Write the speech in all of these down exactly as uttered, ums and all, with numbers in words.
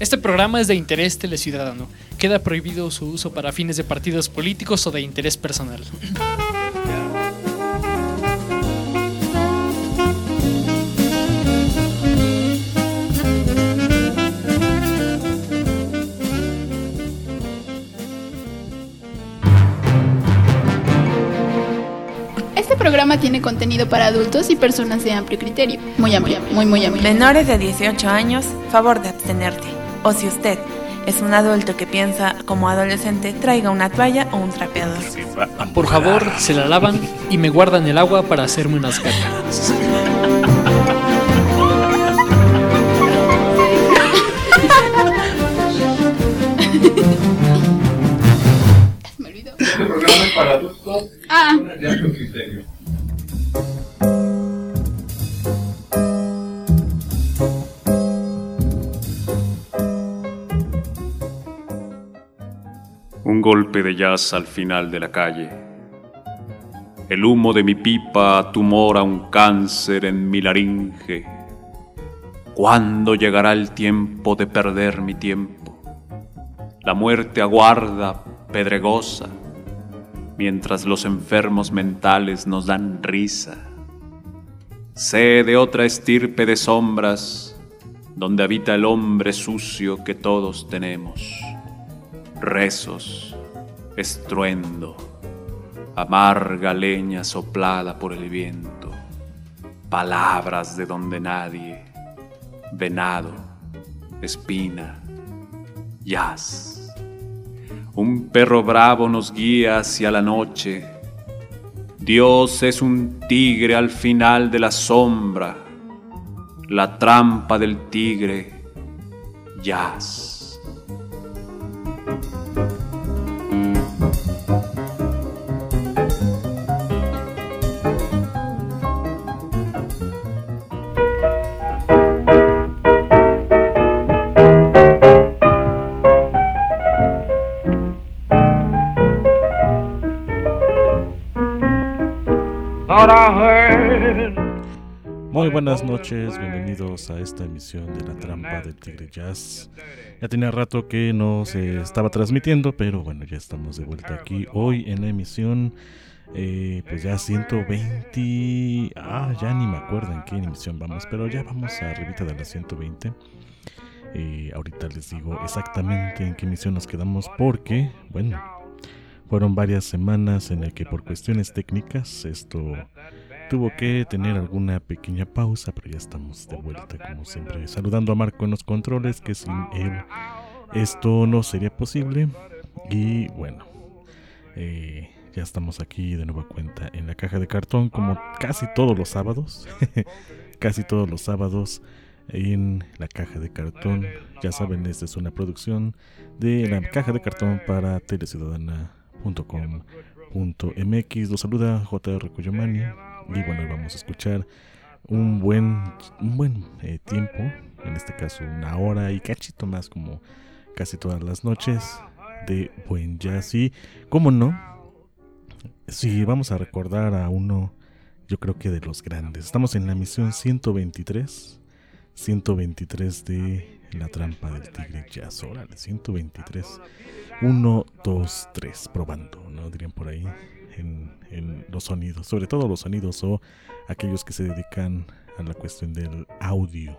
Este programa es de interés teleciudadano. Queda prohibido su uso para fines de partidos políticos o de interés personal. Este programa tiene contenido para adultos y personas de amplio criterio. Muy amplio, muy, muy amplio. Menores de dieciocho años, favor de abstenerte. O si usted es un adulto que piensa como adolescente, traiga una toalla o un trapeador. Por favor, se la lavan y me guardan el agua para hacerme unas ganas. Me olvidó. Este programa es para adultos Ah. de amplio criterio. Un golpe de jazz al final de la calle. El humo de mi pipa tumora un cáncer en mi laringe. ¿Cuándo llegará el tiempo de perder mi tiempo? La muerte aguarda, pedregosa, mientras los enfermos mentales nos dan risa. Sé de otra estirpe de sombras, donde habita el hombre sucio que todos tenemos. Rezos, estruendo, amarga leña soplada por el viento, palabras de donde nadie, venado, espina, jazz. Un perro bravo nos guía hacia la noche. Dios es un tigre al final de la sombra, la trampa del tigre, jazz. Muy buenas noches, bienvenidos a esta emisión de La Trampa del Tigre Jazz. Ya tenía rato que no se estaba transmitiendo, pero bueno, ya estamos de vuelta aquí hoy en la emisión, eh, pues ya ciento veinte, ah, ya ni me acuerdo en qué emisión vamos, pero ya vamos arribita de la ciento veinte. Eh, ahorita les digo exactamente en qué emisión nos quedamos porque, bueno, fueron varias semanas en las que por cuestiones técnicas esto tuvo que tener alguna pequeña pausa, pero ya estamos de vuelta como siempre. Saludando a Marco en los controles, que sin él esto no sería posible. Y bueno, eh, ya estamos aquí de nueva cuenta en la caja de cartón, como casi todos los sábados. Casi todos los sábados en la caja de cartón. Ya saben, esta es una producción de la caja de cartón para teleciudadana punto com punto m x. Los saluda J R Cuyomani. Y bueno, vamos a escuchar un buen, un buen eh, tiempo, en este caso una hora y cachito más, como casi todas las noches, de buen jazz. Y cómo no, sí, vamos a recordar a uno, yo creo que de los grandes. Estamos en la emisión ciento veintitrés, ciento veintitrés de La Trampa del Tigre Jazz. Órale, ciento veintitrés, uno, dos, tres, probando, ¿no? Dirían por ahí. En, en los sonidos, sobre todo los sonidos o aquellos que se dedican a la cuestión del audio.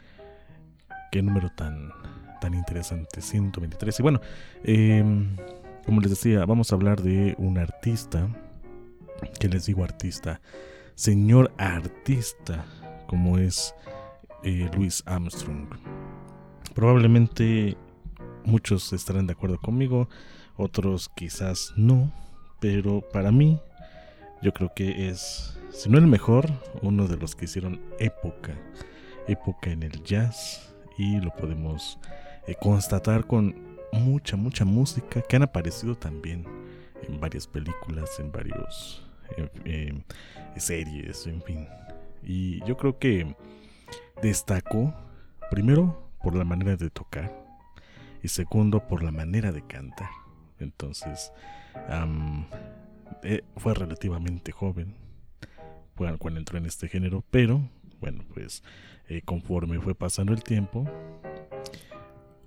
Qué número tan, tan interesante, ciento veintitrés. Y bueno, eh, como les decía, vamos a hablar de un artista, que les digo artista, señor artista, como es eh, Louis Armstrong. Probablemente muchos estarán de acuerdo conmigo, otros quizás no. Pero para mí, yo creo que es, si no el mejor, uno de los que hicieron época, época en el jazz. Y lo podemos eh, constatar con mucha, mucha música que han aparecido también en varias películas, en varios eh, eh, series, en fin. Y yo creo que destacó, primero, por la manera de tocar, y segundo, por la manera de cantar. Entonces, um, eh, fue relativamente joven cuando, cuando entró en este género, pero bueno, pues eh, conforme fue pasando el tiempo,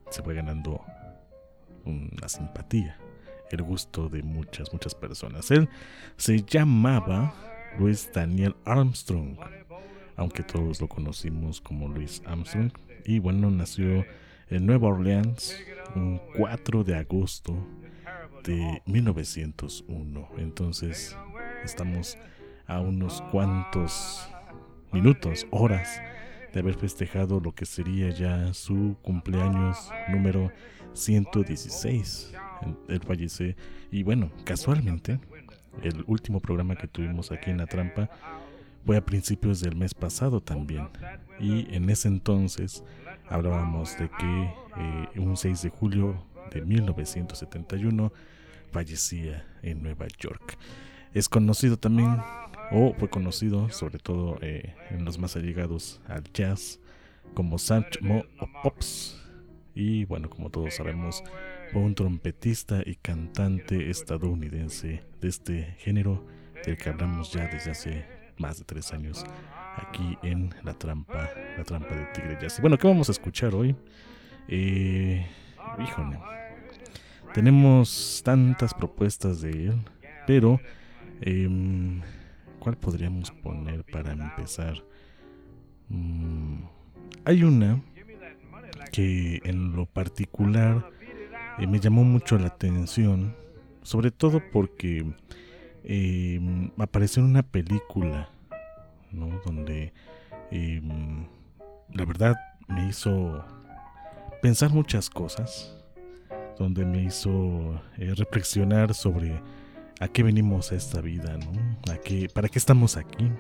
se fue ganando una simpatía, el gusto de muchas, muchas personas. Él se llamaba Louis Daniel Armstrong, aunque todos lo conocimos como Louis Armstrong. Y bueno, nació en Nueva Orleans un cuatro de agosto de mil novecientos uno. Entonces estamos a unos cuantos minutos, horas de haber festejado lo que sería ya su cumpleaños número ciento dieciséis. Él fallece, y bueno, casualmente el último programa que tuvimos aquí en La Trampa fue a principios del mes pasado también, y en ese entonces hablábamos de que eh, un seis de julio de mil novecientos setenta y uno fallecía en Nueva York. Es conocido también, o fue conocido sobre todo eh, en los más allegados al jazz, como Satchmo o Pops. Y bueno, como todos sabemos, fue un trompetista y cantante estadounidense de este género del que hablamos ya desde hace más de tres años aquí en La Trampa, La Trampa del Tigre Jazz. Y bueno, ¿qué vamos a escuchar hoy? Eh, híjole, tenemos tantas propuestas de él, pero eh, ¿cuál podríamos poner para empezar? Mm, hay una que en lo particular eh, me llamó mucho la atención, sobre todo porque eh, apareció en una película, ¿no? Donde eh, la verdad me hizo pensar muchas cosas, donde me hizo eh, reflexionar sobre a qué venimos a esta vida, ¿no? ¿A qué, para qué estamos aquí?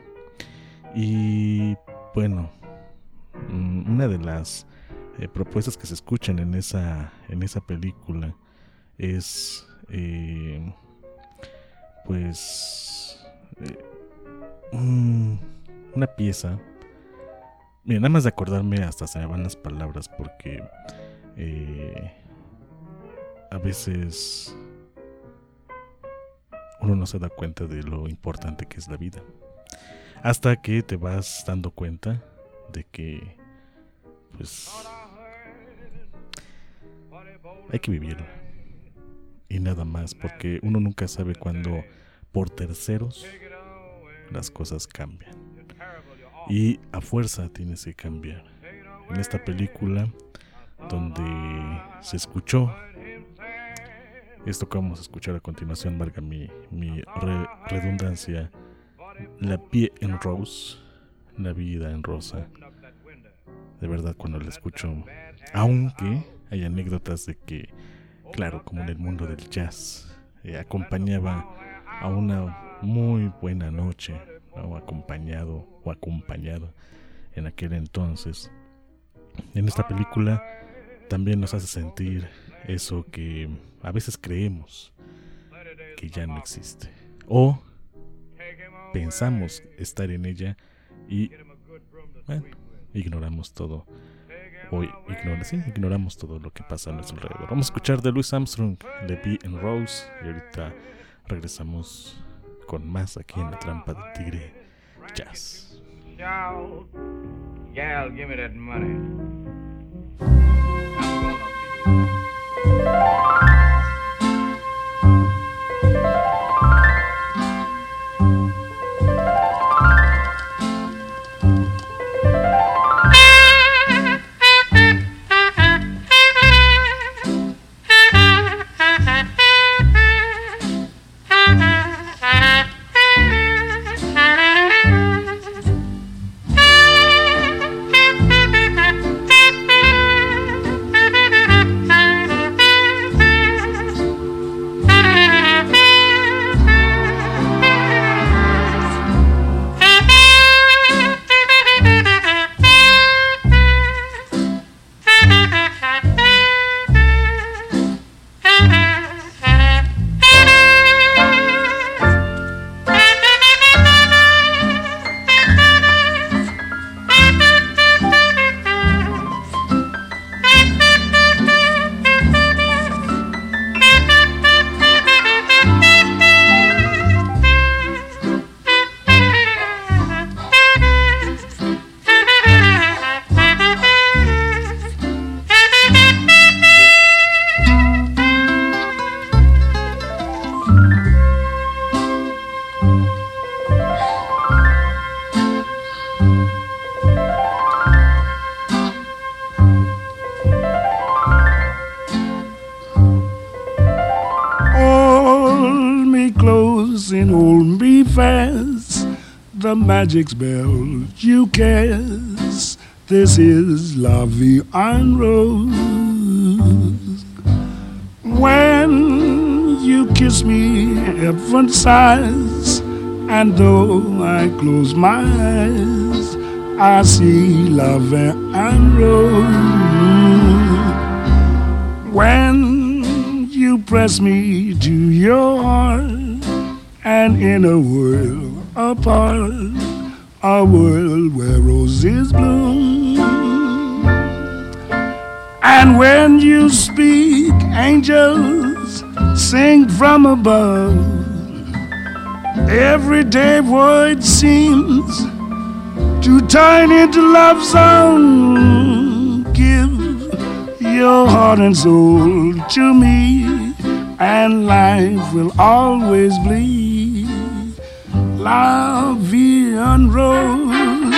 Y bueno, una de las Eh, propuestas que se escuchan en esa en esa película es eh, pues eh, um, una pieza. Mira, nada más de acordarme hasta se me van las palabras, porque eh, a veces uno no se da cuenta de lo importante que es la vida hasta que te vas dando cuenta de que pues hay que vivirla y nada más, porque uno nunca sabe cuándo por terceros las cosas cambian y a fuerza tienes que cambiar. En esta película donde se escuchó esto que vamos a escuchar a continuación, valga mi, mi re, redundancia, La Vie en Rose, La Vida en Rosa. De verdad, cuando la escucho, aunque hay anécdotas de que, claro, como en el mundo del jazz, eh, acompañaba a una muy buena noche, ¿no? acompañado o acompañado en aquel entonces. En esta película también nos hace sentir eso que a veces creemos que ya no existe, o pensamos estar en ella y, bueno, ignoramos todo. O ignora, sí, ignoramos todo lo que pasa a nuestro alrededor. Vamos a escuchar de Louis Armstrong, Le Vie en Rose, y ahorita regresamos con más aquí en La Trampa del Tigre Jazz. Gal, give me that money. Thank you. close and hold me fast. The magic spell you cast. This is La Vie en Rose. When you kiss me, heaven sighs, and though I close my eyes, I see La Vie en Rose. When you press me to your heart, and in a world apart, a world where roses bloom. And when you speak, angels sing from above. Everyday word seems to turn into love song. Give your heart and soul to me, and life will always be La Vie en Rose.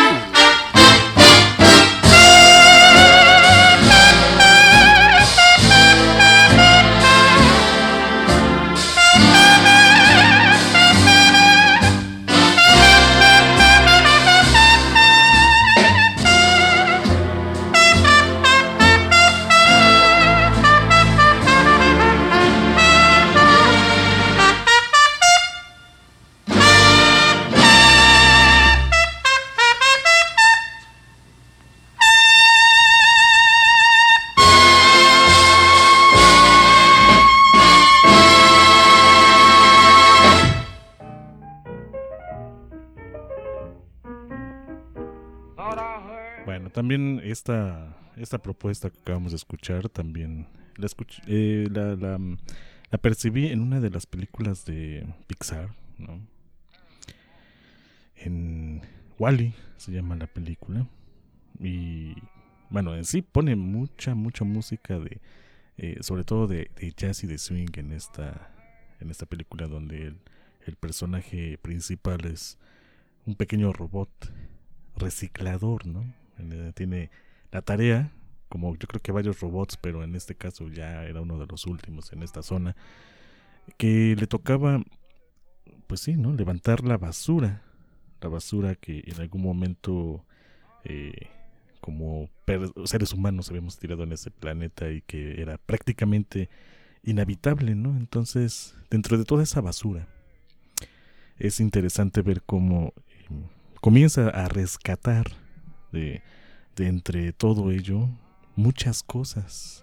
También esta, esta propuesta que acabamos de escuchar, también la, escuch- eh, la, la, la percibí en una de las películas de Pixar, ¿no? En Wall-E se llama la película. Y bueno, en sí pone mucha, mucha música de, eh, sobre todo de, de jazz y de swing en esta, en esta película, donde el, el personaje principal es un pequeño robot reciclador, ¿no? Tiene la tarea, como yo creo que varios robots, pero en este caso ya era uno de los últimos en esta zona, que le tocaba, pues sí, ¿no? Levantar la basura, la basura que en algún momento, eh, como per- seres humanos habíamos tirado en ese planeta y que era prácticamente inhabitable, ¿no? Entonces, dentro de toda esa basura, es interesante ver cómo eh, comienza a rescatar De, de entre todo ello muchas cosas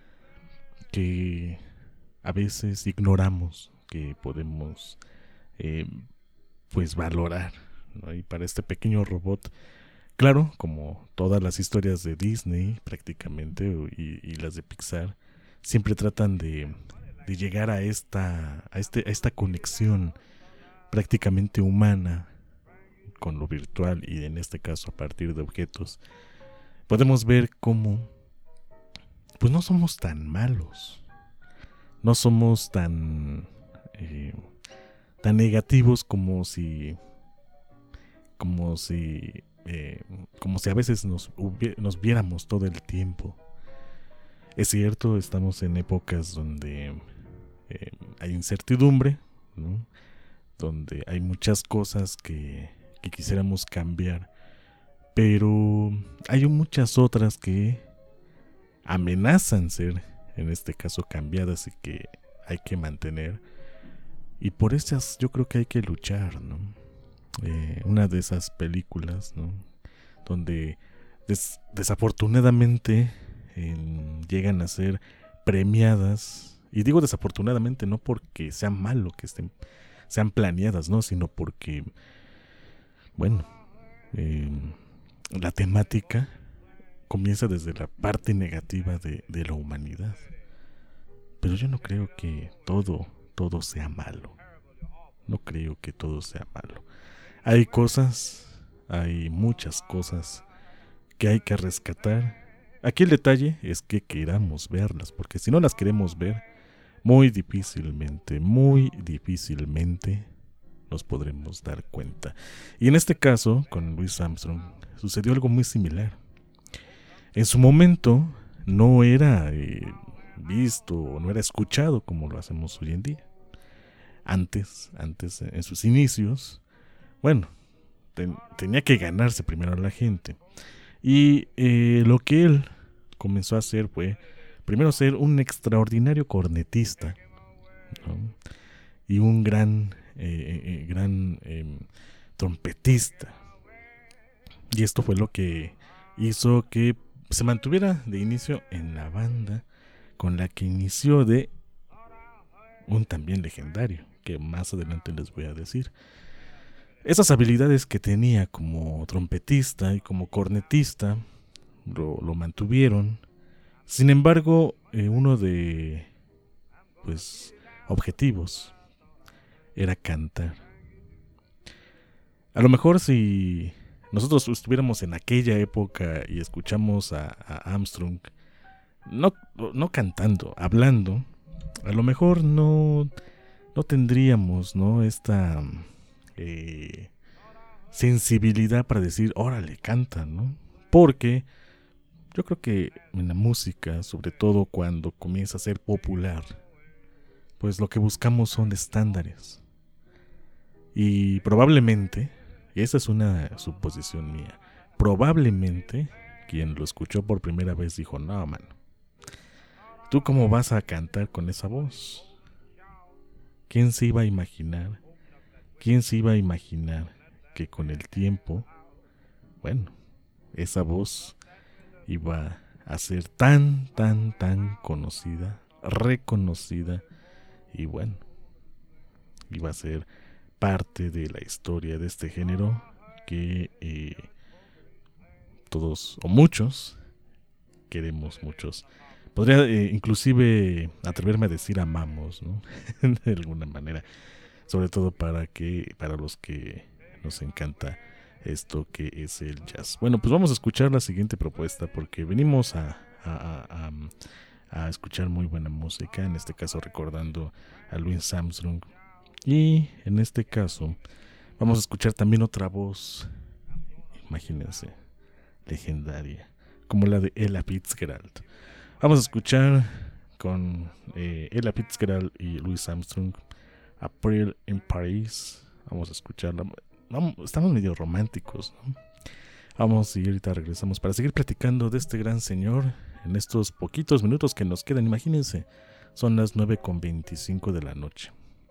que a veces ignoramos que podemos eh, pues valorar, ¿no? Y para este pequeño robot, claro, como todas las historias de Disney prácticamente y, y las de Pixar, siempre tratan de, de llegar a esta, a, este, a esta conexión prácticamente humana con lo virtual, y en este caso a partir de objetos podemos ver cómo pues no somos tan malos, no somos tan eh, tan negativos como si como si eh, como si a veces nos, hubi- nos viéramos todo el tiempo. Es cierto, estamos en épocas donde eh, hay incertidumbre, ¿no? Donde hay muchas cosas que que quisiéramos cambiar, pero hay muchas otras que amenazan ser, en este caso, cambiadas y que hay que mantener, y por esas yo creo que hay que luchar, ¿no? Eh, una de esas películas, ¿no? Donde des- desafortunadamente eh, llegan a ser premiadas, y digo desafortunadamente no porque sea malo que estén sean planeadas, ¿no? Sino porque bueno, eh, la temática comienza desde la parte negativa de, de la humanidad. Pero yo no creo que todo, todo sea malo. No creo que todo sea malo. Hay cosas, hay muchas cosas que hay que rescatar. Aquí el detalle es que queramos verlas, porque si no las queremos ver, muy difícilmente, muy difícilmente nos podremos dar cuenta. Y en este caso, con Louis Armstrong, sucedió algo muy similar. En su momento no era eh, visto o no era escuchado como lo hacemos hoy en día. antes, antes en sus inicios, bueno, ten, tenía que ganarse primero a la gente. Y eh, lo que él comenzó a hacer fue, primero, ser un extraordinario cornetista, ¿no? Y un gran, eh, eh, gran eh, trompetista. Y esto fue lo que hizo que se mantuviera de inicio en la banda con la que inició, de un también legendario, que más adelante les voy a decir. Esas habilidades que tenía como trompetista y como cornetista lo, lo mantuvieron. Sin embargo, eh, uno de pues objetivos era cantar. A lo mejor si nosotros estuviéramos en aquella época y escuchamos a, a Armstrong, no, no cantando, hablando, a lo mejor no, no tendríamos, ¿no?, esta eh, sensibilidad para decir, órale, canta, ¿no? Porque yo creo que en la música, sobre todo cuando comienza a ser popular, pues lo que buscamos son estándares. Y probablemente, y esa es una suposición mía, probablemente quien lo escuchó por primera vez dijo, no, mano, ¿tú cómo vas a cantar con esa voz? ¿Quién se iba a imaginar? ¿Quién se iba a imaginar que con el tiempo, bueno, esa voz iba a ser tan, tan, tan conocida, reconocida, y bueno, iba a ser parte de la historia de este género que eh, todos o muchos queremos, muchos. Podría eh, inclusive atreverme a decir amamos, ¿no? De alguna manera, sobre todo para que para los que nos encanta esto que es el jazz. Bueno, pues vamos a escuchar la siguiente propuesta porque venimos a, a, a, a, a escuchar muy buena música, en este caso recordando a Louis Armstrong. Y en este caso vamos a escuchar también otra voz, imagínense, legendaria, como la de Ella Fitzgerald. Vamos a escuchar con eh, Ella Fitzgerald y Louis Armstrong, April in Paris. Vamos a escucharla. Vamos, estamos medio románticos, ¿no? Vamos y ahorita regresamos para seguir platicando de este gran señor en estos poquitos minutos que nos quedan. Imagínense, son las nueve con veinticinco de la noche.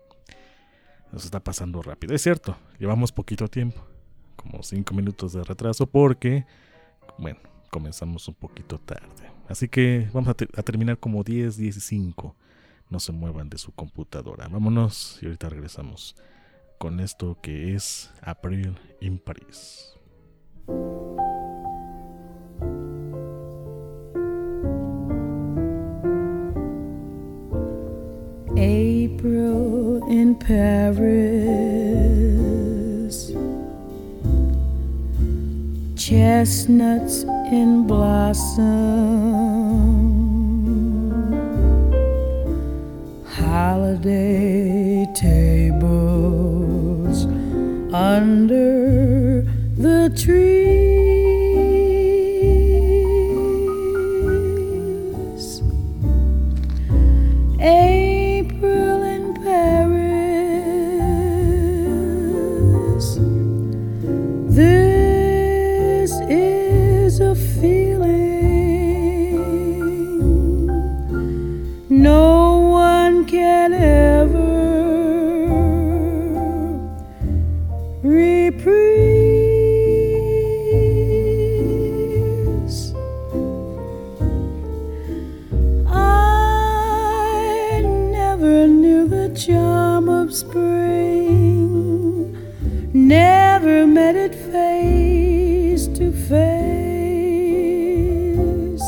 Nos está pasando rápido. Es cierto, llevamos poquito tiempo, como cinco minutos de retraso porque, bueno, comenzamos un poquito tarde. Así que vamos a, te- a terminar como diez, diez y cinco. No se muevan de su computadora. Vámonos y ahorita regresamos con esto que es April in Paris. April in Paris, chestnuts in blossom, holiday tables under the trees. April in Paris, this is a feeling no one can ever reprise. I never knew the charm of spring, never met it face to face.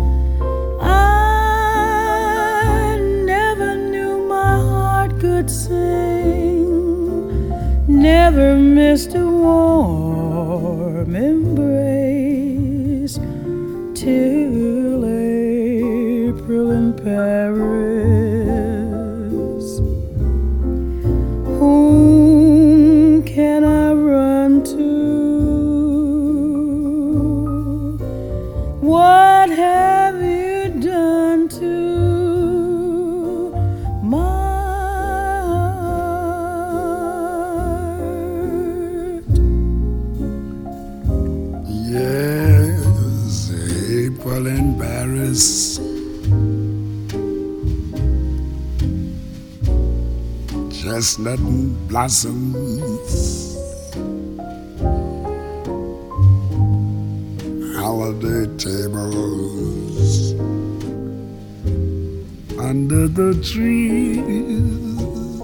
I never knew my heart could sing, never missed a warm embrace till April in Paris. Whom can I run to? What have you done to my heart? Paris. Chestnut blossoms, holiday tables under the trees,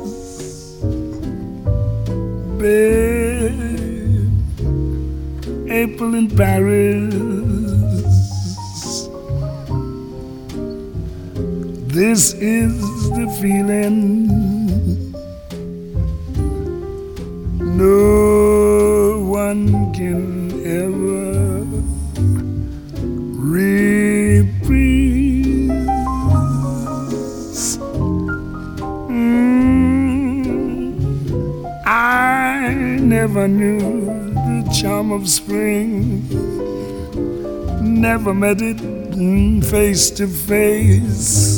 babe, April in Paris. This is the feeling no one can ever reprise. Mm, I never knew the charm of spring, never met it face to face.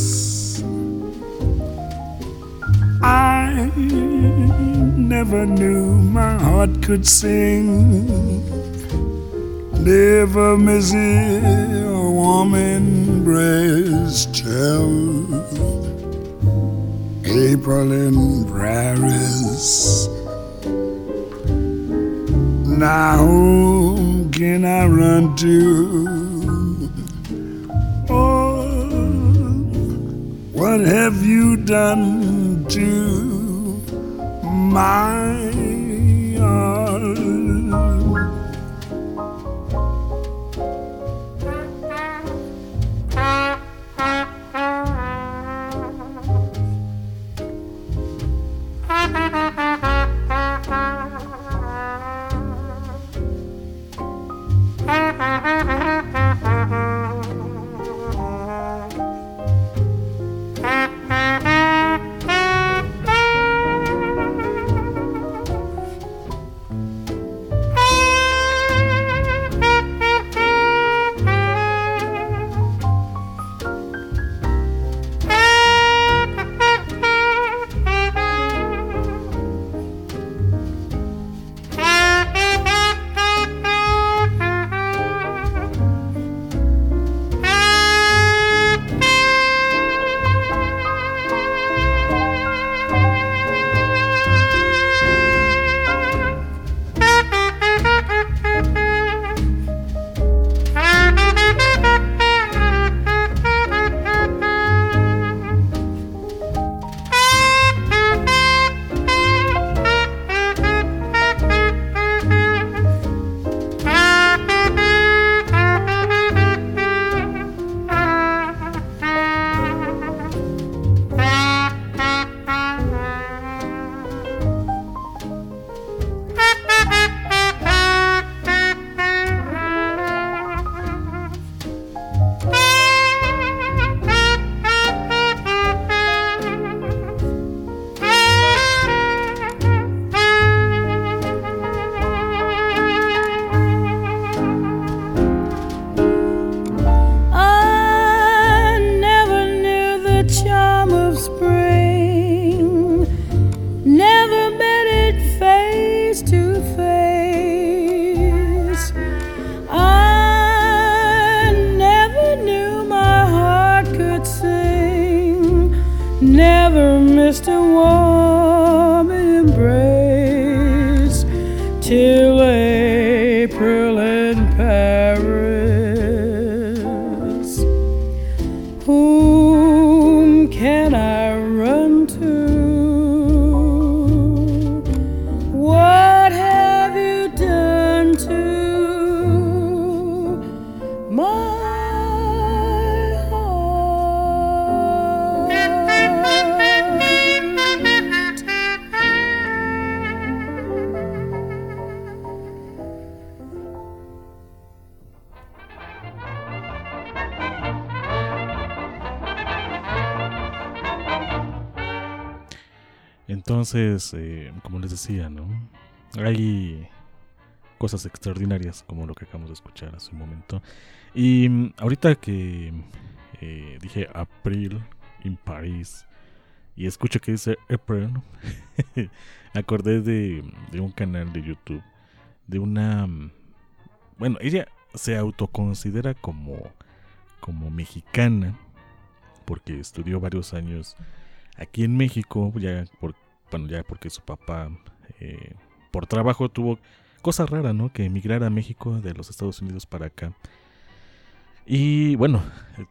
I never knew my heart could sing, never miss a warm embrace till April in Paris. Now whom can I run to? Oh, what have you done to my heart? never missed a warm embrace till April in Paris. Whom can I run to? What have you done to my Entonces, eh, como les decía, ¿no? Hay cosas extraordinarias como lo que acabamos de escuchar hace un momento. Y mm, ahorita que eh, dije April in Paris y escucho que dice April, me acordé de, de un canal de YouTube de una... Bueno, ella se autoconsidera como, como mexicana, porque estudió varios años aquí en México, ya por, bueno, ya porque su papá eh, por trabajo tuvo cosa rara, ¿no? Que emigrar a México de los Estados Unidos para acá. Y bueno,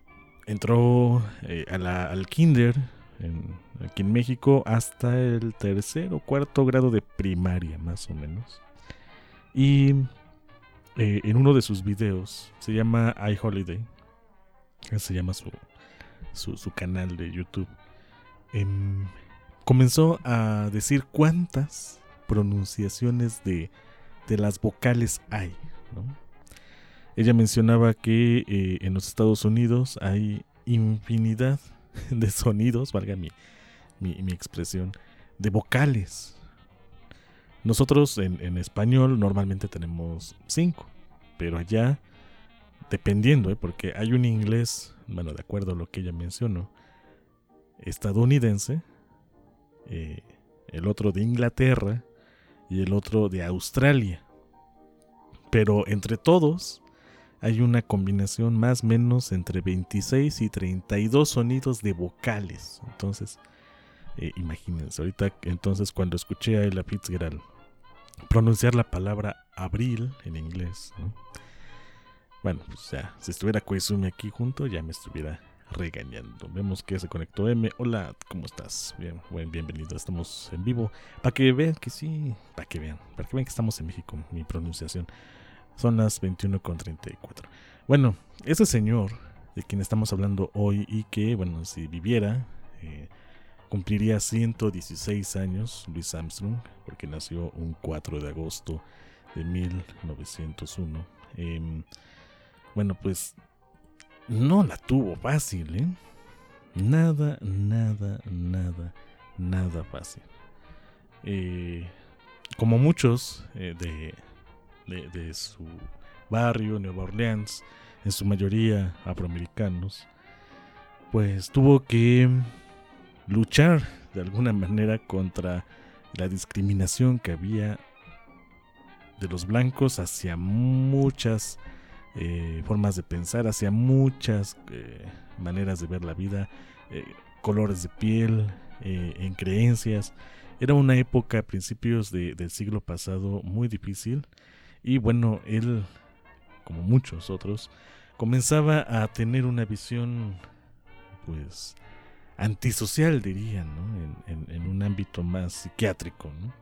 entró eh, a la, al kinder en, aquí en México hasta el tercer o cuarto grado de primaria, más o menos. Y eh, en uno de sus videos, se llama iHoliday, se llama su, su, su canal de YouTube, eh, comenzó a decir cuántas pronunciaciones de, de las vocales hay, ¿no? Ella mencionaba que eh, en los Estados Unidos hay infinidad de sonidos, valga mi, mi, mi expresión, de vocales. Nosotros en, en español normalmente tenemos cinco, pero allá, dependiendo, ¿eh? Porque hay un inglés, bueno, de acuerdo a lo que ella mencionó, estadounidense, eh, el otro de Inglaterra y el otro de Australia. Pero entre todos hay una combinación más o menos entre veintiséis y treinta y dos sonidos de vocales. Entonces, eh, imagínense, ahorita entonces cuando escuché a Ella Fitzgerald pronunciar la palabra abril en inglés, ¿no? Bueno, pues ya, si estuviera Koizumi aquí junto, ya me estuviera regañando. Vemos que se conectó M. Hola, ¿cómo estás? Bien, buen, bienvenido, estamos en vivo. Para que vean que sí, para que vean, para que vean que estamos en México, mi pronunciación. Son las veintiuno con treinta y cuatro. Bueno, ese señor de quien estamos hablando hoy y que, bueno, si viviera, eh, cumpliría ciento dieciséis años, Louis Armstrong, porque nació un cuatro de agosto de mil novecientos uno. Eh, bueno, pues no la tuvo fácil, ¿eh? Nada, nada, nada, nada fácil. Eh, como muchos eh, de... De, de su barrio, Nueva Orleans, en su mayoría afroamericanos, pues tuvo que luchar de alguna manera contra la discriminación que había de los blancos hacia muchas eh, formas de pensar, hacia muchas eh, maneras de ver la vida, eh, colores de piel, eh, en creencias. Era una época a principios de, del siglo pasado muy difícil. Y bueno, él, como muchos otros, comenzaba a tener una visión, pues, antisocial, dirían, ¿no? En, en, en un ámbito más psiquiátrico, ¿no?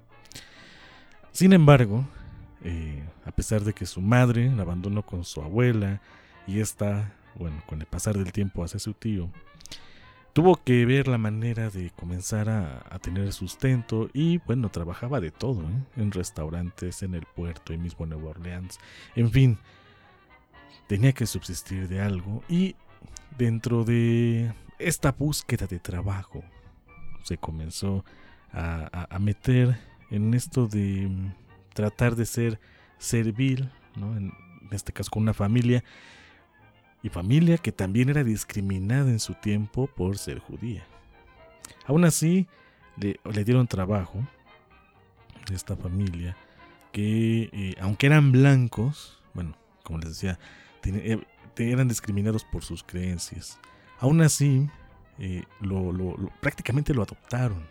Sin embargo, eh, a pesar de que su madre la abandonó con su abuela y esta, bueno, con el pasar del tiempo hacia su tío, tuvo que ver la manera de comenzar a, a tener sustento y, bueno, trabajaba de todo, ¿eh? En restaurantes, en el puerto, ahí mismo en Nueva Orleans. En fin, tenía que subsistir de algo y dentro de esta búsqueda de trabajo se comenzó a, a, a meter en esto de um, tratar de ser servil, ¿no? En, en este caso con una familia. Y familia que también era discriminada en su tiempo por ser judía. Aún así, le, le dieron trabajo de esta familia que, eh, aunque eran blancos, bueno, como les decía, ten, eh, eran discriminados por sus creencias. Aún así, eh, lo, lo, lo, prácticamente lo adoptaron.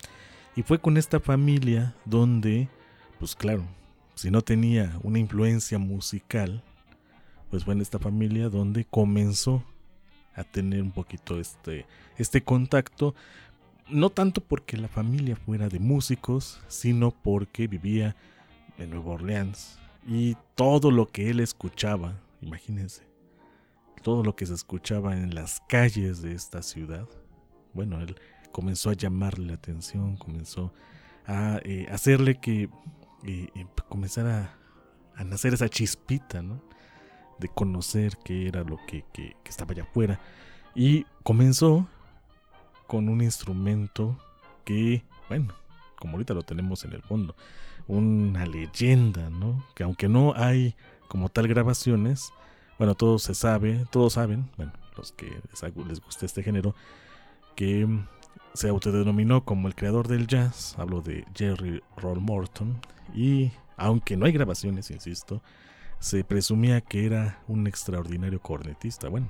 Y fue con esta familia donde, pues claro, si no tenía una influencia musical, pues fue en esta familia donde comenzó a tener un poquito este, este contacto, no tanto porque la familia fuera de músicos, sino porque vivía en Nueva Orleans y todo lo que él escuchaba, imagínense, todo lo que se escuchaba en las calles de esta ciudad, bueno, él comenzó a llamarle la atención, comenzó a eh, hacerle que eh, eh, comenzara a nacer esa chispita, ¿no? De conocer qué era lo que, que, que estaba allá afuera. Y comenzó con un instrumento que, bueno, como ahorita lo tenemos en el fondo, una leyenda, ¿no? Que aunque no hay como tal grabaciones, bueno, todo se sabe, todos saben, bueno, los que les, les gusta este género, que se autodenominó como el creador del jazz. Hablo de Jerry Roll Morton. Y aunque no hay grabaciones, insisto, se presumía que era un extraordinario cornetista. Bueno,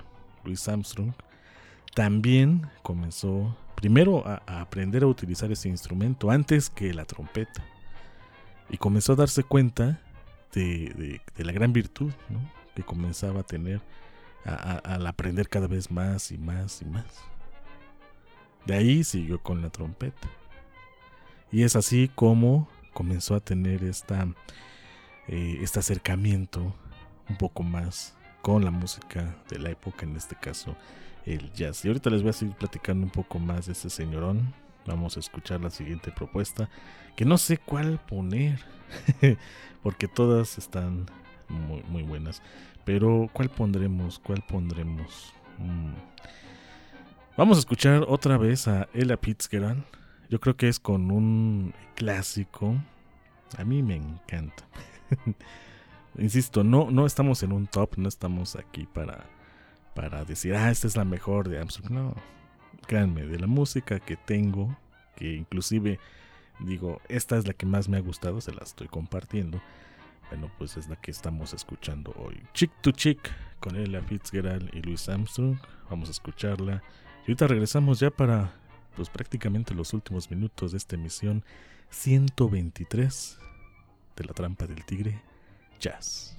Louis Armstrong, también comenzó primero a, a aprender a utilizar ese instrumento antes que la trompeta. Y comenzó a darse cuenta de, de, de la gran virtud, ¿no?, que comenzaba a tener a, a, al aprender cada vez más y más y más. De ahí siguió con la trompeta. Y es así como comenzó a tener esta, eh, este acercamiento un poco más con la música de la época, en este caso el jazz. Y ahorita les voy a seguir platicando un poco más de este señorón. Vamos a escuchar la siguiente propuesta, que no sé cuál poner, porque todas están muy, muy buenas. Pero ¿cuál pondremos? ¿Cuál pondremos? Mm. Vamos a escuchar otra vez a Ella Fitzgerald. Yo creo que es con un clásico. A mí me encanta. Insisto, no, no estamos en un top, no estamos aquí para, para decir, ah, esta es la mejor de Armstrong. No, créanme, de la música que tengo, que inclusive digo, esta es la que más me ha gustado, se la estoy compartiendo. Bueno, pues es la que estamos escuchando hoy. Chick to Chick con Ella Fitzgerald y Louis Armstrong. Vamos a escucharla. Y ahorita regresamos ya para, pues, prácticamente los últimos minutos de esta emisión ciento veintitrés de La Trampa del Tigre Jazz.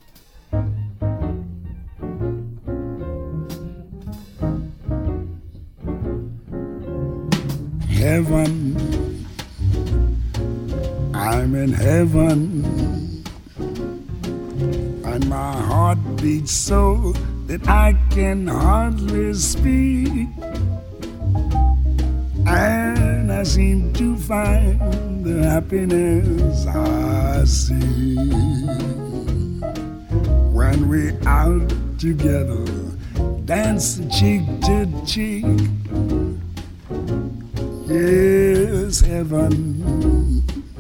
Heaven, I'm in heaven, and my heart beats so that I can hardly speak, and I seem to find the happiness I see when we're out together, dancing cheek to cheek. Yes, heaven,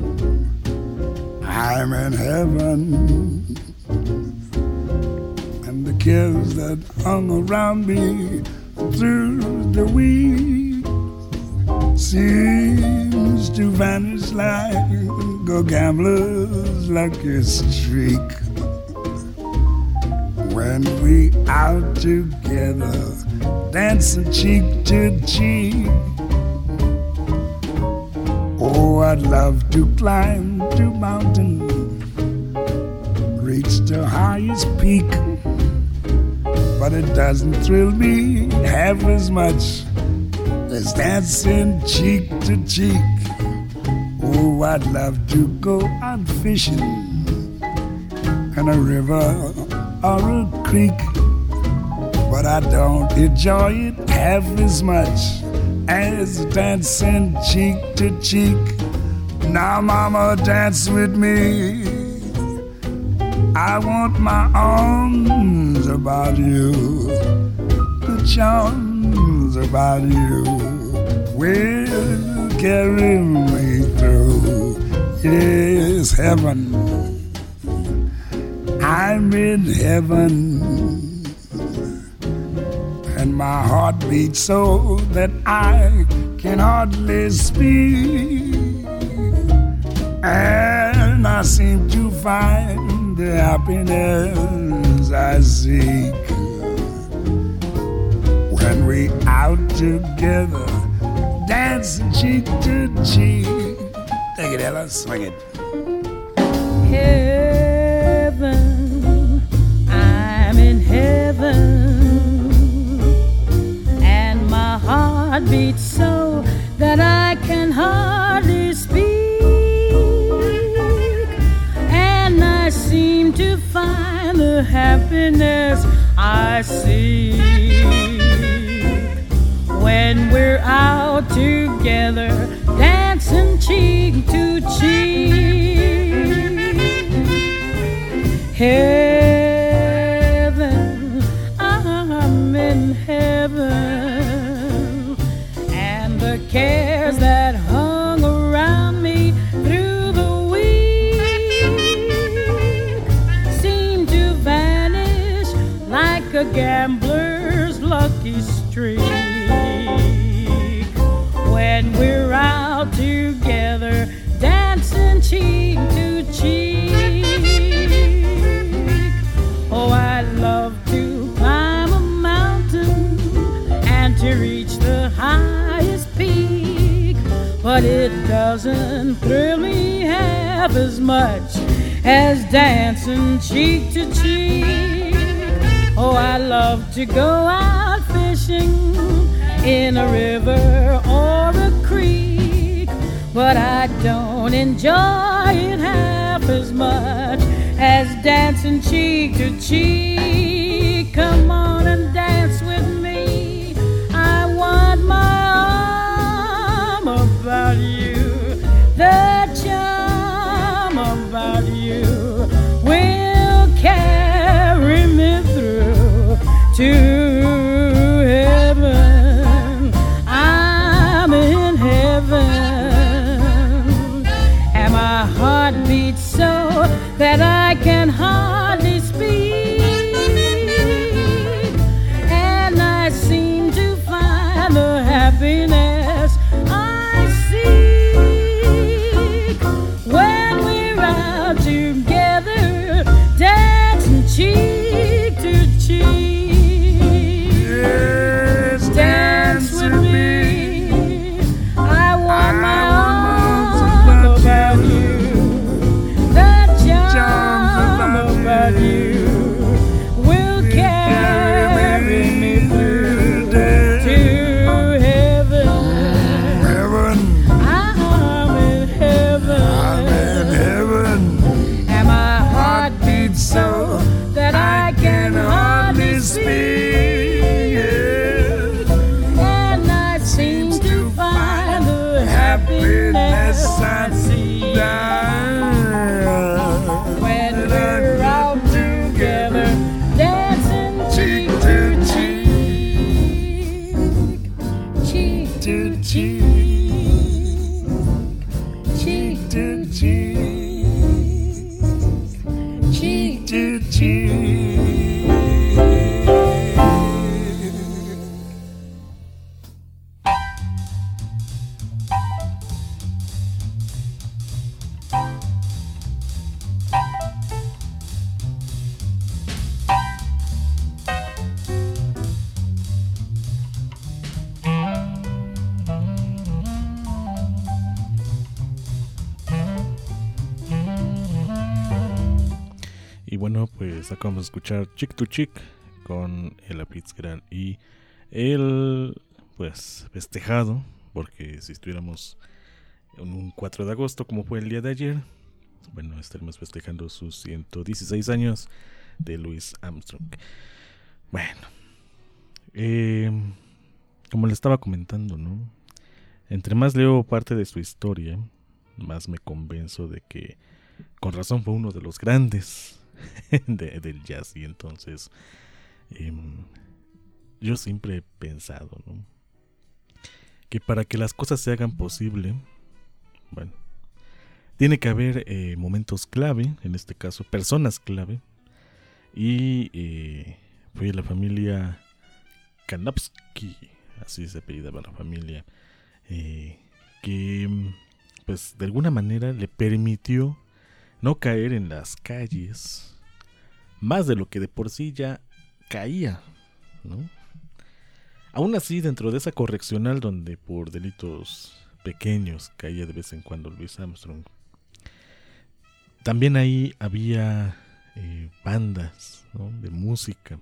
I'm in heaven, and the cares that hung around me through the week seems to vanish like a gambler's lucky streak. When we out together, dancing cheek to cheek. Oh, I'd love to climb to mountain, reach the highest peak, but it doesn't thrill me half as much as dancing cheek to cheek. Oh, I'd love to go out fishing in a river or a creek, but I don't enjoy it half as much as dancing cheek to cheek. Now, mama, dance with me. I want my arms about you, the charms about you will carry me through. Yes, heaven, I'm in heaven, and my heart beats so that I can hardly speak, and I seem to find the happiness I seek when we out together, dancing cheek to cheek. Take it, Ella, swing it. Heaven, I'm in heaven, my heart beats so that I can hardly speak, and I seem to find the happiness I seek when we're out together, dancing cheek to cheek. Heaven, I'm in heaven, the cares that hung around me through the week seem to vanish like a gambler's lucky streak when we're out together, dancing cheek to cheek. Oh, I'd love to climb a mountain, as much as dancing cheek to cheek. Oh, I love to go out fishing in a river or a creek, but I don't enjoy it half as much as dancing cheek to cheek. Come on and dance with me, I want my arm about you. The charm about you will carry me through to heaven. I'm in heaven, and my heart beats so that I can hardly speak, and I seem to find the happiness I seek when we're out together, dancing cheek to cheek. Yes, Dance with me, I want my arms about about you. you. The charm Charms about about you. you will carry me through to heaven. Heaven, I'm in heaven, I'm in heaven. and my heart beats so that I can hardly speak, and I seem to find the happiness I see when we're out together, dancing cheek to cheek, cheek to cheek, cheek to cheek, cheek to cheek. Y bueno, pues acabamos de escuchar Chick to Chick con Ella Fitzgerald y el, pues, festejado, porque si estuviéramos en un cuatro de agosto como fue el día de ayer, bueno, estaremos festejando sus ciento dieciséis años de Louis Armstrong. Bueno, eh, como le estaba comentando, ¿no? Entre más leo parte de su historia, más me convenzo de que con razón fue uno de los grandes de, del jazz. Y entonces eh, yo siempre he pensado, ¿no?, que para que las cosas se hagan posible, bueno, tiene que haber eh, momentos clave, en este caso personas clave, y eh, fue la familia Kanofsky, así se apellidaba la familia, eh, que pues de alguna manera le permitió no caer en las calles más de lo que de por sí ya caía, ¿no? Aún así, dentro de esa correccional donde por delitos pequeños caía de vez en cuando Louis Armstrong, también ahí había eh, bandas, ¿no?, de música.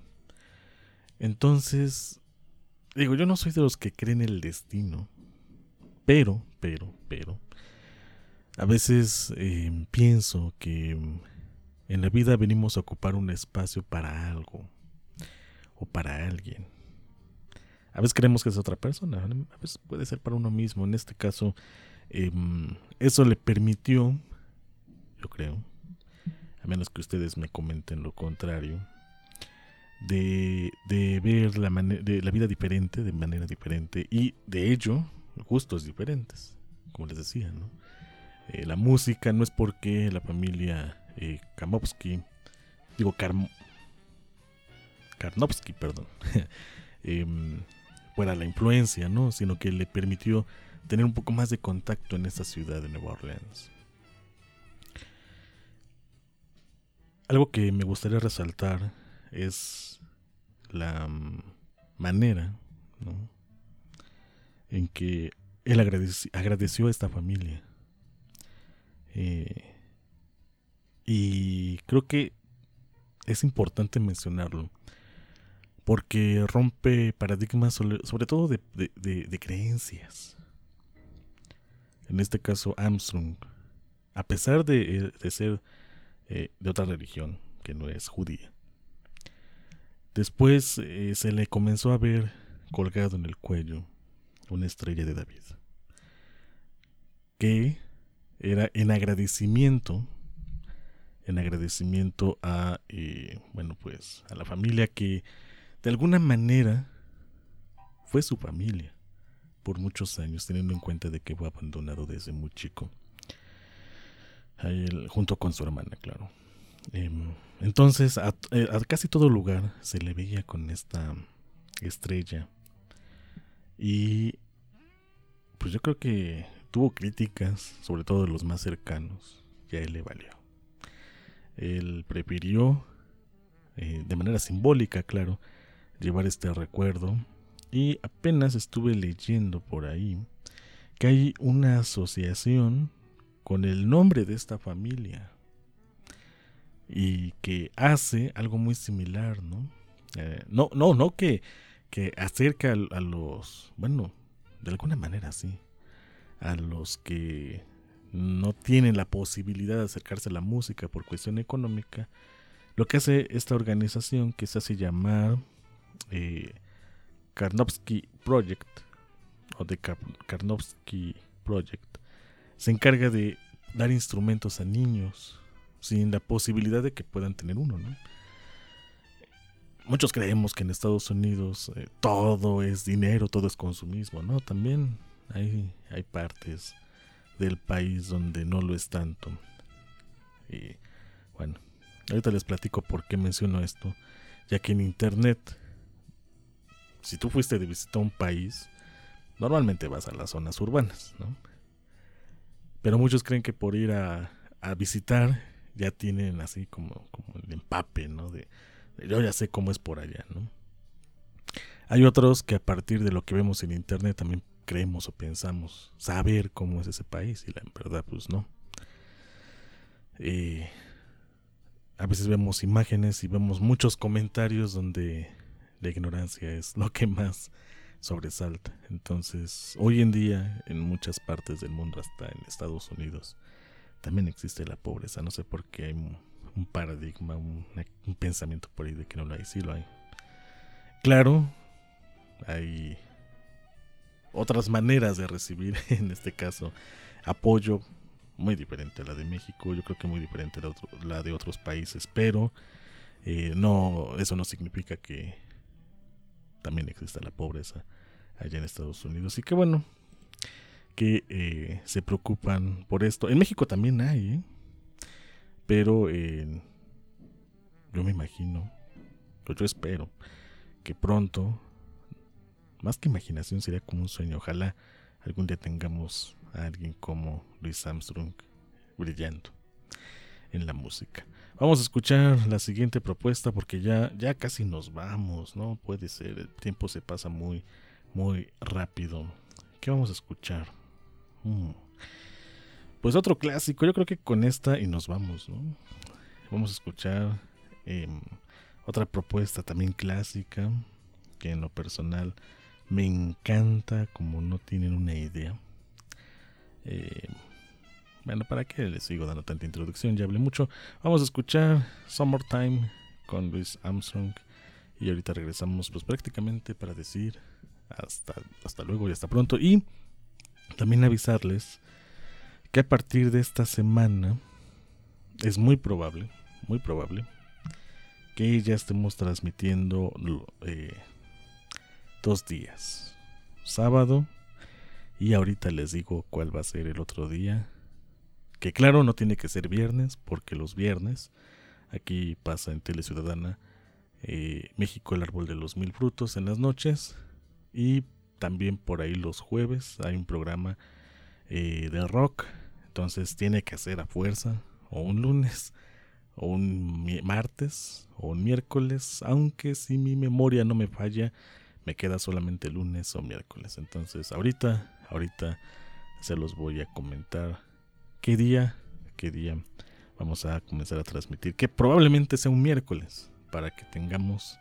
Entonces, digo, yo no soy de los que creen el destino, pero, pero, pero, a veces eh, pienso que en la vida venimos a ocupar un espacio para algo o para alguien. A veces creemos que es otra persona, a veces puede ser para uno mismo. En este caso, eh, eso le permitió, yo creo, a menos que ustedes me comenten lo contrario, de, de ver la, mane- de la vida diferente, de manera diferente, y de ello, gustos diferentes, como les decía, ¿no? Eh, la música no es porque la familia eh, Kamofsky, digo Karm, Karnofsky, perdón, eh, fuera la influencia, ¿no?, sino que le permitió tener un poco más de contacto en esta ciudad de Nueva Orleans. Algo que me gustaría resaltar es la um, manera, ¿no?, en que él agradeci- agradeció a esta familia. Eh, Y creo que es importante mencionarlo, porque rompe paradigmas sobre, sobre todo de, de, de, de creencias. En este caso Armstrong, a pesar de, de ser eh, de otra religión, que no es judía, después eh, se le comenzó a ver colgado en el cuello una estrella de David, que era en agradecimiento, en agradecimiento a, eh, bueno, pues, a la familia que de alguna manera fue su familia por muchos años, teniendo en cuenta de que fue abandonado desde muy chico, él, junto con su hermana, claro. Eh, entonces, a, a casi todo lugar se le veía con esta estrella, y pues yo creo que tuvo críticas, sobre todo de los más cercanos, y a él le valió. Él prefirió, eh, de manera simbólica, claro, llevar este recuerdo, y apenas estuve leyendo por ahí que hay una asociación con el nombre de esta familia y que hace algo muy similar, ¿no? Eh, no, no, no que, que acerca a, a los, bueno, de alguna manera sí, a los que no tienen la posibilidad de acercarse a la música por cuestión económica. Lo que hace esta organización, que se hace llamar eh, Karnofsky Project, o The Kar- Karnofsky Project, se encarga de dar instrumentos a niños sin la posibilidad de que puedan tener uno, ¿no? Muchos creemos que en Estados Unidos eh, todo es dinero, todo es consumismo, ¿no? También hay, hay partes del país donde no lo es tanto. Y bueno, ahorita les platico por qué menciono esto, ya que en internet, si tú fuiste de visita a un país, normalmente vas a las zonas urbanas, ¿no? Pero muchos creen que por ir a, a visitar ya tienen así como, como el empape, ¿no? De, de yo ya sé cómo es por allá, ¿no? Hay otros que a partir de lo que vemos en internet también creemos o pensamos saber cómo es ese país, y la verdad pues no. Eh, a veces vemos imágenes y vemos muchos comentarios donde la ignorancia es lo que más sobresalta. Entonces, hoy en día, en muchas partes del mundo, hasta en Estados Unidos, también existe la pobreza. No sé por qué hay un, un paradigma, un, un pensamiento por ahí de que no lo hay. Sí lo hay. Claro, hay otras maneras de recibir, en este caso, apoyo muy diferente a la de México. Yo creo que muy diferente a la, otro, la de otros países, pero eh, no, eso no significa que también exista la pobreza allá en Estados Unidos. Y que bueno, que eh, se preocupan por esto. En México también hay, ¿eh? Pero eh, yo me imagino, pues yo espero que pronto, más que imaginación, sería como un sueño. Ojalá algún día tengamos a alguien como Louis Armstrong brillando en la música. Vamos a escuchar la siguiente propuesta porque ya, ya casi nos vamos, ¿no? Puede ser, el tiempo se pasa muy, muy rápido. ¿Qué vamos a escuchar? Hmm. Pues otro clásico, yo creo que con esta y nos vamos, ¿no? Vamos a escuchar eh, otra propuesta también clásica, que en lo personal me encanta como no tienen una idea. Eh, bueno, ¿para qué les sigo dando tanta introducción? Ya hablé mucho. Vamos a escuchar Summertime con Louis Armstrong y ahorita regresamos pues prácticamente para decir hasta, hasta luego y hasta pronto. Y también avisarles que a partir de esta semana es muy probable, muy probable que ya estemos transmitiendo eh, dos días, sábado, y ahorita les digo cuál va a ser el otro día, que claro no tiene que ser viernes, porque los viernes aquí pasa en Tele Ciudadana eh, México el árbol de los mil frutos en las noches, y también por ahí los jueves hay un programa eh, de rock. Entonces tiene que ser a fuerza o un lunes o un mi- martes o un miércoles, aunque si mi memoria no me falla me queda solamente lunes o miércoles. Entonces ahorita ahorita se los voy a comentar qué día qué día vamos a comenzar a transmitir, que probablemente sea un miércoles, para que tengamos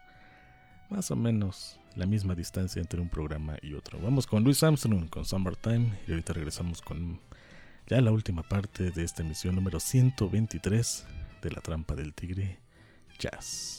más o menos la misma distancia entre un programa y otro. Vamos con Louis Armstrong, con Summertime, y ahorita regresamos con ya la última parte de esta emisión número ciento veintitrés de La Trampa del Tigre Jazz.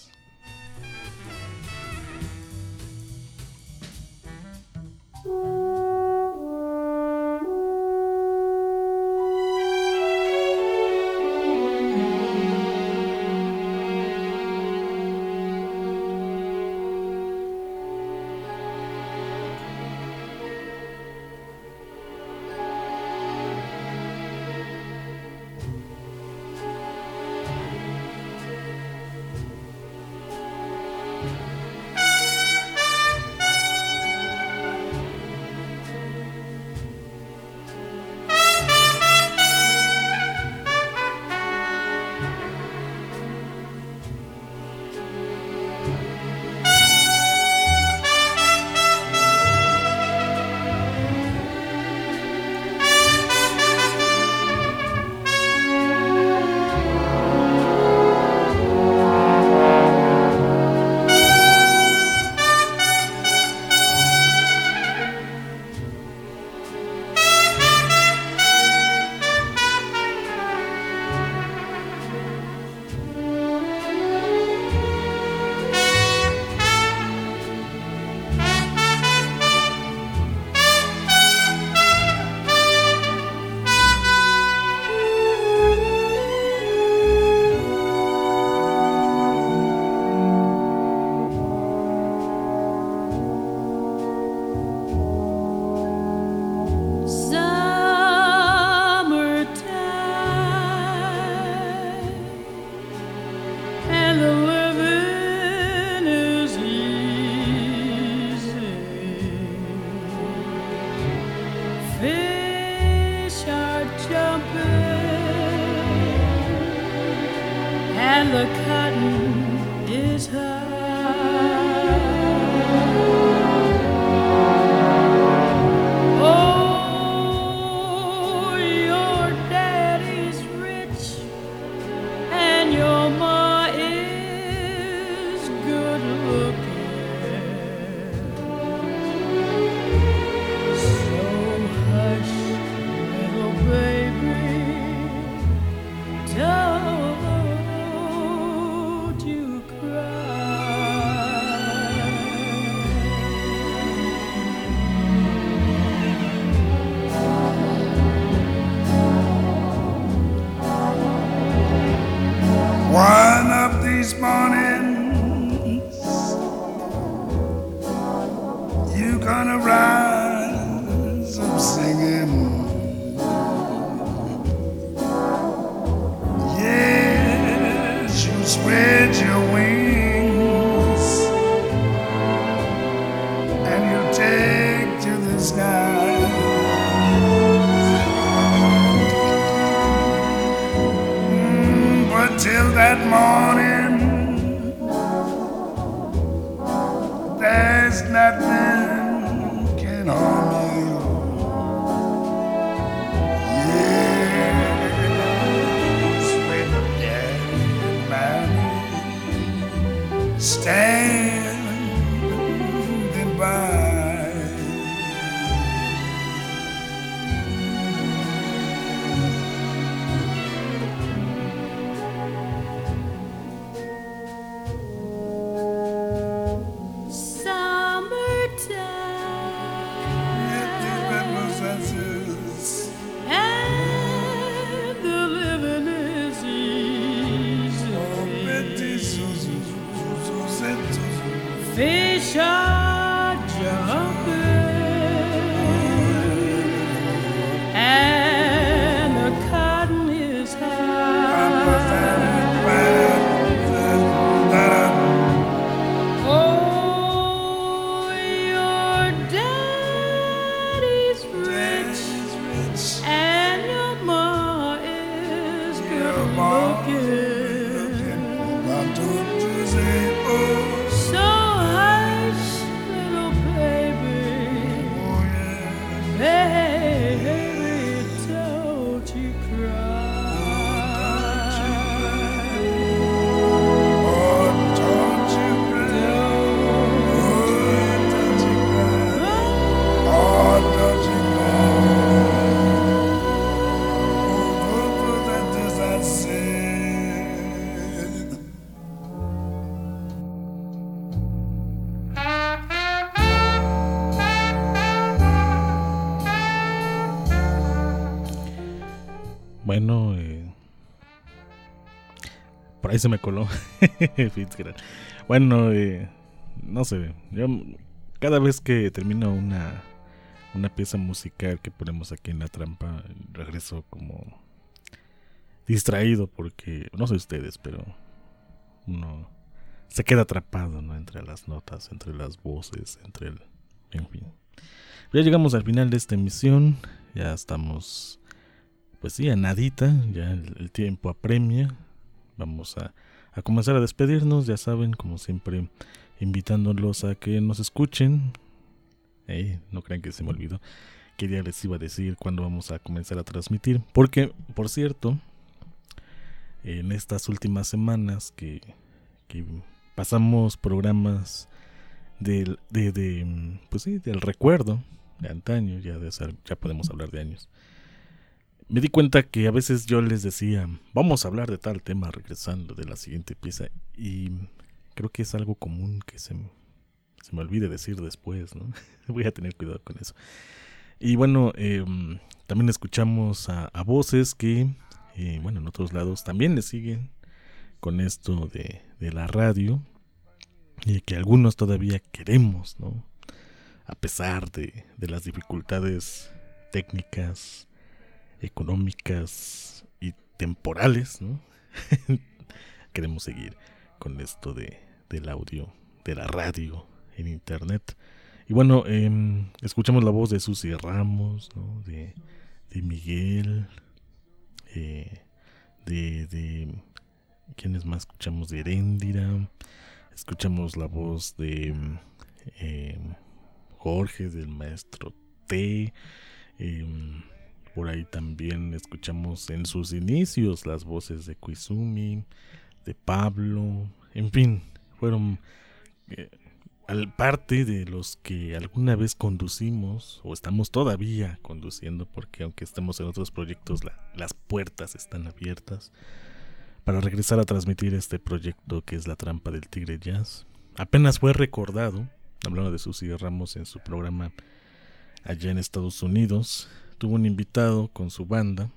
So hush por ahí se me coló. Bueno, eh, no sé, yo cada vez que termino una, una pieza musical que ponemos aquí en La Trampa, regreso como distraído porque, no sé ustedes, pero uno se queda atrapado, ¿no? Entre las notas, entre las voces, entre el... en fin. Ya llegamos al final de esta emisión, ya estamos, pues sí, a nadita, ya el, el tiempo apremia. Vamos a, a comenzar a despedirnos, ya saben, como siempre, invitándolos a que nos escuchen. Hey, no crean que se me olvidó, que ya les iba a decir cuándo vamos a comenzar a transmitir, porque, por cierto, en estas últimas semanas que, que pasamos programas del, de, de, pues sí, del recuerdo de antaño, ya, de, ya podemos hablar de años, me di cuenta que a veces yo les decía, vamos a hablar de tal tema regresando de la siguiente pieza, y creo que es algo común que se, se me olvide decir después, ¿no? Voy a tener cuidado con eso. Y bueno, eh, también escuchamos a, a voces que, eh, bueno, en otros lados también le siguen con esto de, de la radio, y que algunos todavía queremos, ¿no? A pesar de, de las dificultades técnicas, económicas y temporales, ¿no? Queremos seguir con esto de, del audio, de la radio en internet. Y bueno, eh, escuchamos la voz de Susi Ramos, ¿no? De, de Miguel, eh, de, de ¿quiénes más escuchamos? De Heréndira, escuchamos la voz de eh, Jorge, del maestro T. Eh, por ahí también escuchamos en sus inicios las voces de Koizumi, de Pablo, en fin, fueron eh, al parte de los que alguna vez conducimos, o estamos todavía conduciendo, porque aunque estemos en otros proyectos, la, las puertas están abiertas para regresar a transmitir este proyecto que es La Trampa del Tigre Jazz. Apenas fue recordado, hablando de Susi Ramos en su programa allá en Estados Unidos, tuvo un invitado con su banda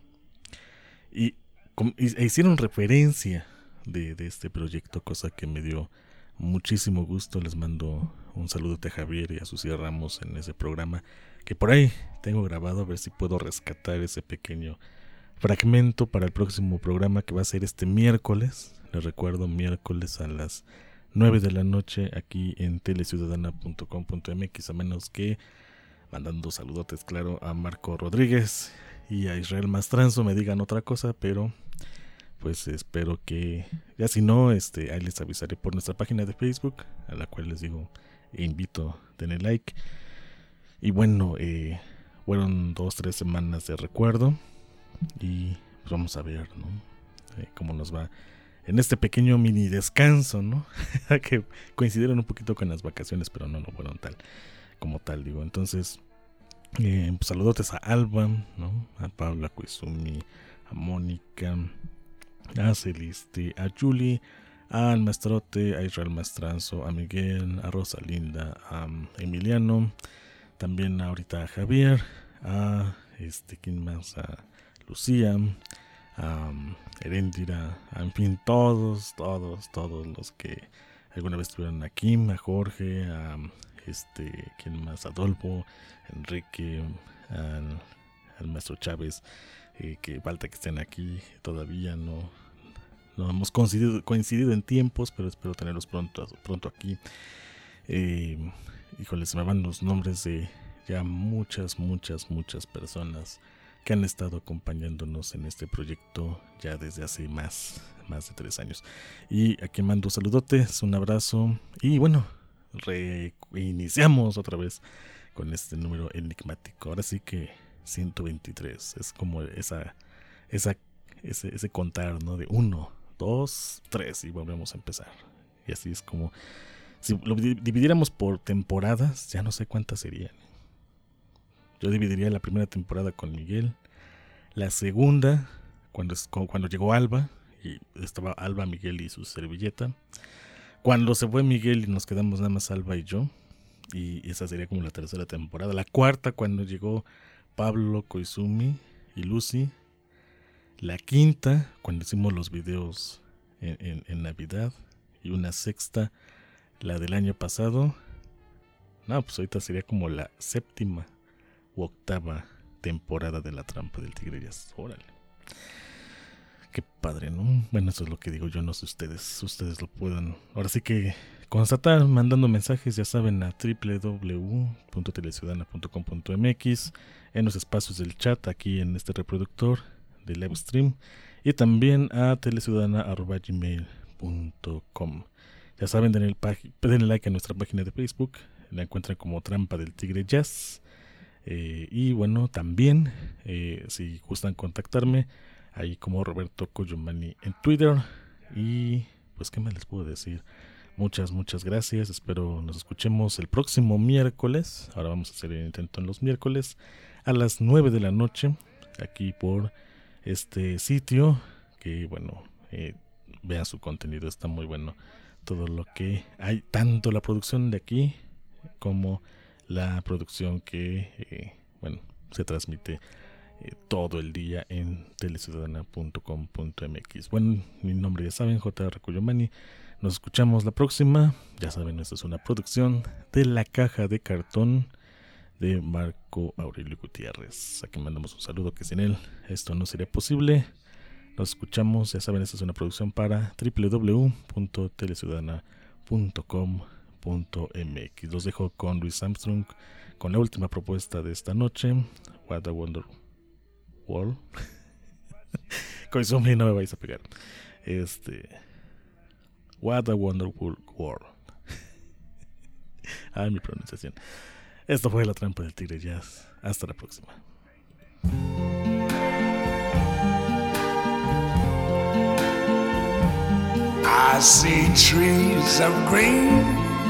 y, y hicieron referencia de, de este proyecto, cosa que me dio muchísimo gusto. Les mando un saludo a Javier y a Susi Ramos en ese programa, que por ahí tengo grabado, a ver si puedo rescatar ese pequeño fragmento para el próximo programa, que va a ser este miércoles. Les recuerdo, miércoles a las nueve de la noche aquí en teleciudadana punto com punto m x, a menos que, mandando saludotes, claro, a Marco Rodríguez y a Israel Mastranzo me digan otra cosa, pero pues espero que, ya si no, este, ahí les avisaré por nuestra página de Facebook, a la cual les digo, e invito, denle like. Y bueno, eh, fueron dos, tres semanas de recuerdo, y pues vamos a ver, ¿no? Eh, cómo nos va en este pequeño mini descanso, ¿no? Que coincidieron un poquito con las vacaciones, pero no, no fueron tal como tal, digo. Entonces, eh, pues, saludotes a Alba, ¿no? A Paula, a Koizumi, a Mónica, a Celeste, a Julie, al Maestrote, a Israel Mastranzo, a Miguel, a Rosalinda, a Emiliano, también ahorita a Javier, a este, ¿quién más? A Lucía, a Heréndira, a, en fin, todos, todos, todos los que alguna vez estuvieron aquí, a Jorge, a este, ¿quién más? Adolfo, Enrique, al, al maestro Chávez, eh, que falta que estén aquí todavía, no, no hemos coincidido, coincidido en tiempos, pero espero tenerlos pronto, pronto aquí. Eh, híjoles, me van los nombres de ya muchas, muchas, muchas personas que han estado acompañándonos en este proyecto ya desde hace más, más de tres años. Y aquí mando saludotes, un abrazo, y bueno, reiniciamos otra vez con este número enigmático. Ahora sí que ciento veintitrés es como esa, esa, ese, ese contar, ¿no? De uno, dos, tres, y volvemos a empezar. Y así es como, si lo dividiéramos por temporadas, ya no sé cuántas serían. Yo dividiría la primera temporada con Miguel, la segunda cuando, cuando llegó Alba, y estaba Alba, Miguel y su servilleta. Cuando se fue Miguel y nos quedamos nada más Alba y yo, y esa sería como la tercera temporada. La cuarta cuando llegó Pablo, Koizumi y Lucy. La quinta cuando hicimos los videos en, en, en Navidad y una sexta la del año pasado. No, pues ahorita sería como la séptima u octava temporada de La Trampa del Tigre Jazz. Órale. Qué padre, ¿no? Bueno, eso es lo que digo yo, no sé ustedes. Ustedes lo puedan ahora sí que constatar mandando mensajes, ya saben, a doble u doble u doble u punto teleciudadana punto com punto m x, en los espacios del chat, aquí en este reproductor de live stream, y también a teleciudadana arroba gmail punto com. Ya saben, denle, pag- denle like a nuestra página de Facebook, la encuentran como Trampa del Tigre Jazz. Eh, y bueno, también, eh, si gustan contactarme, ahí como Roberto Coyomani en Twitter. Y pues, ¿qué más les puedo decir? Muchas, muchas gracias. Espero nos escuchemos el próximo miércoles. Ahora vamos a hacer el intento en los miércoles a las nueve de la noche, aquí por este sitio. Que bueno, eh, vean su contenido, está muy bueno. Todo lo que hay, tanto la producción de aquí como la producción que, eh, bueno, se transmite eh, todo el día en teleciudadana punto com punto m x. Bueno, mi nombre ya saben, J R Coyomani. Nos escuchamos la próxima. Ya saben, esta es una producción de La Caja de Cartón de Marco Aurelio Gutiérrez. Aquí mandamos un saludo, que sin él esto no sería posible. Nos escuchamos, ya saben, esta es una producción para doble u doble u doble u punto teleciudadana punto com punto m x. Los dejo con Louis Armstrong con la última propuesta de esta noche, What a Wonder World. Con Zombie no me vais a pegar. Este What a Wonderful World. Ah, mi pronunciación. Esto fue La Trampa del Tigre Jazz. Hasta la próxima. I see trees of green,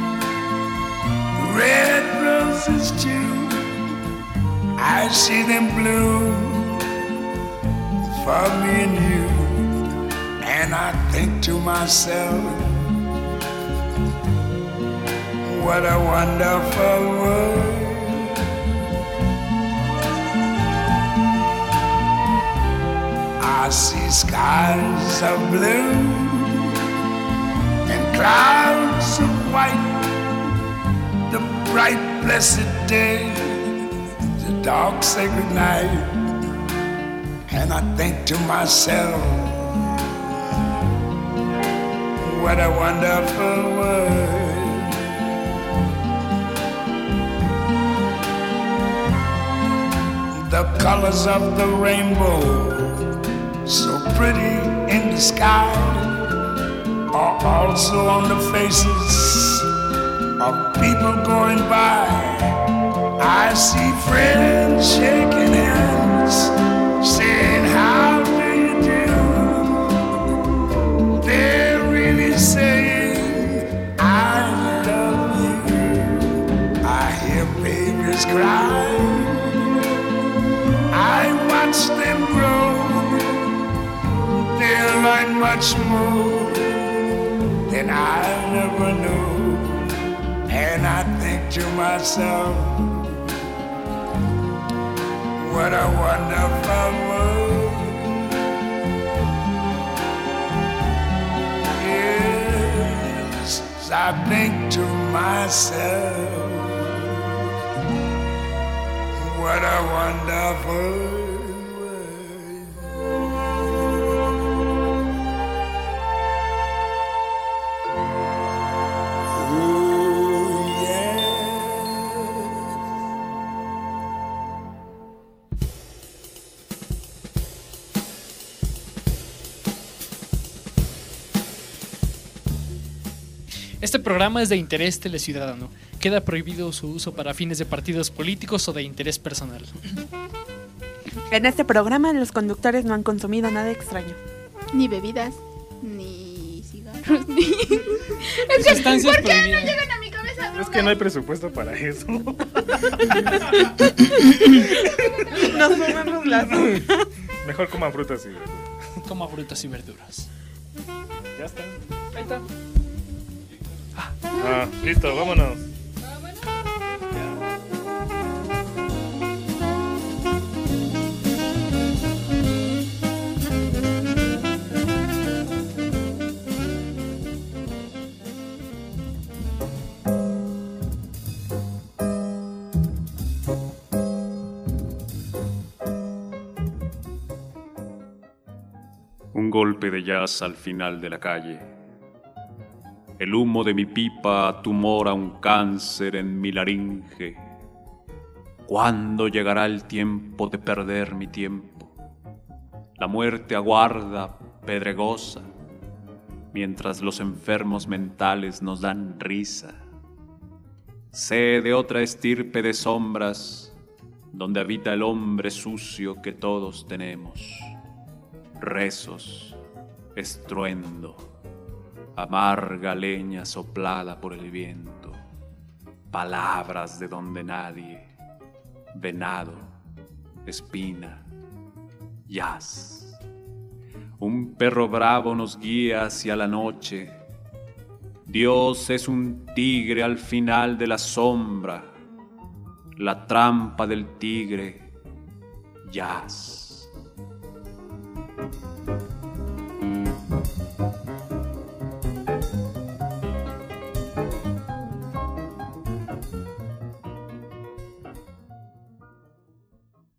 red roses too. I see them bloom for me and you. And I think to myself, what a wonderful world. I see skies of blue and clouds of white, the bright blessed day, the dark sacred night. And I think to myself, what a wonderful world. The colors of the rainbow, so pretty in the sky, are also on the faces of people going by. I see friends shaking hands, saying, how do you do? They're really saying, I love you. I hear babies cry, I watch them grow. They'll learn much more than I never knew. And I think to myself, what a wonderful world. Yes, I think to myself, what a wonderful world. Este programa es de interés teleciudadano. Queda prohibido su uso para fines de partidos políticos o de interés personal. En este programa los conductores no han consumido nada extraño. Ni bebidas, ni cigarros, ni... Es que, Sustancias ¿por qué no prohibidas. llegan a mi cabeza drogas? Es que no hay presupuesto para eso. Nos fumamos las Mejor coman frutas y verduras. Coma frutas y verduras. Ya está. Ahí está. Ah, listo, vámonos. golpe de jazz al final de la calle. El humo de mi pipa tumora un cáncer en mi laringe. ¿Cuándo llegará el tiempo de perder mi tiempo? La muerte aguarda, pedregosa, mientras los enfermos mentales nos dan risa. Sé de otra estirpe de sombras, donde habita el hombre sucio que todos tenemos. Rezos, estruendo, amarga leña soplada por el viento, palabras de donde nadie, venado, espina, jazz. Un perro bravo nos guía hacia la noche. Dios es un tigre al final de la sombra, la trampa del tigre, jazz.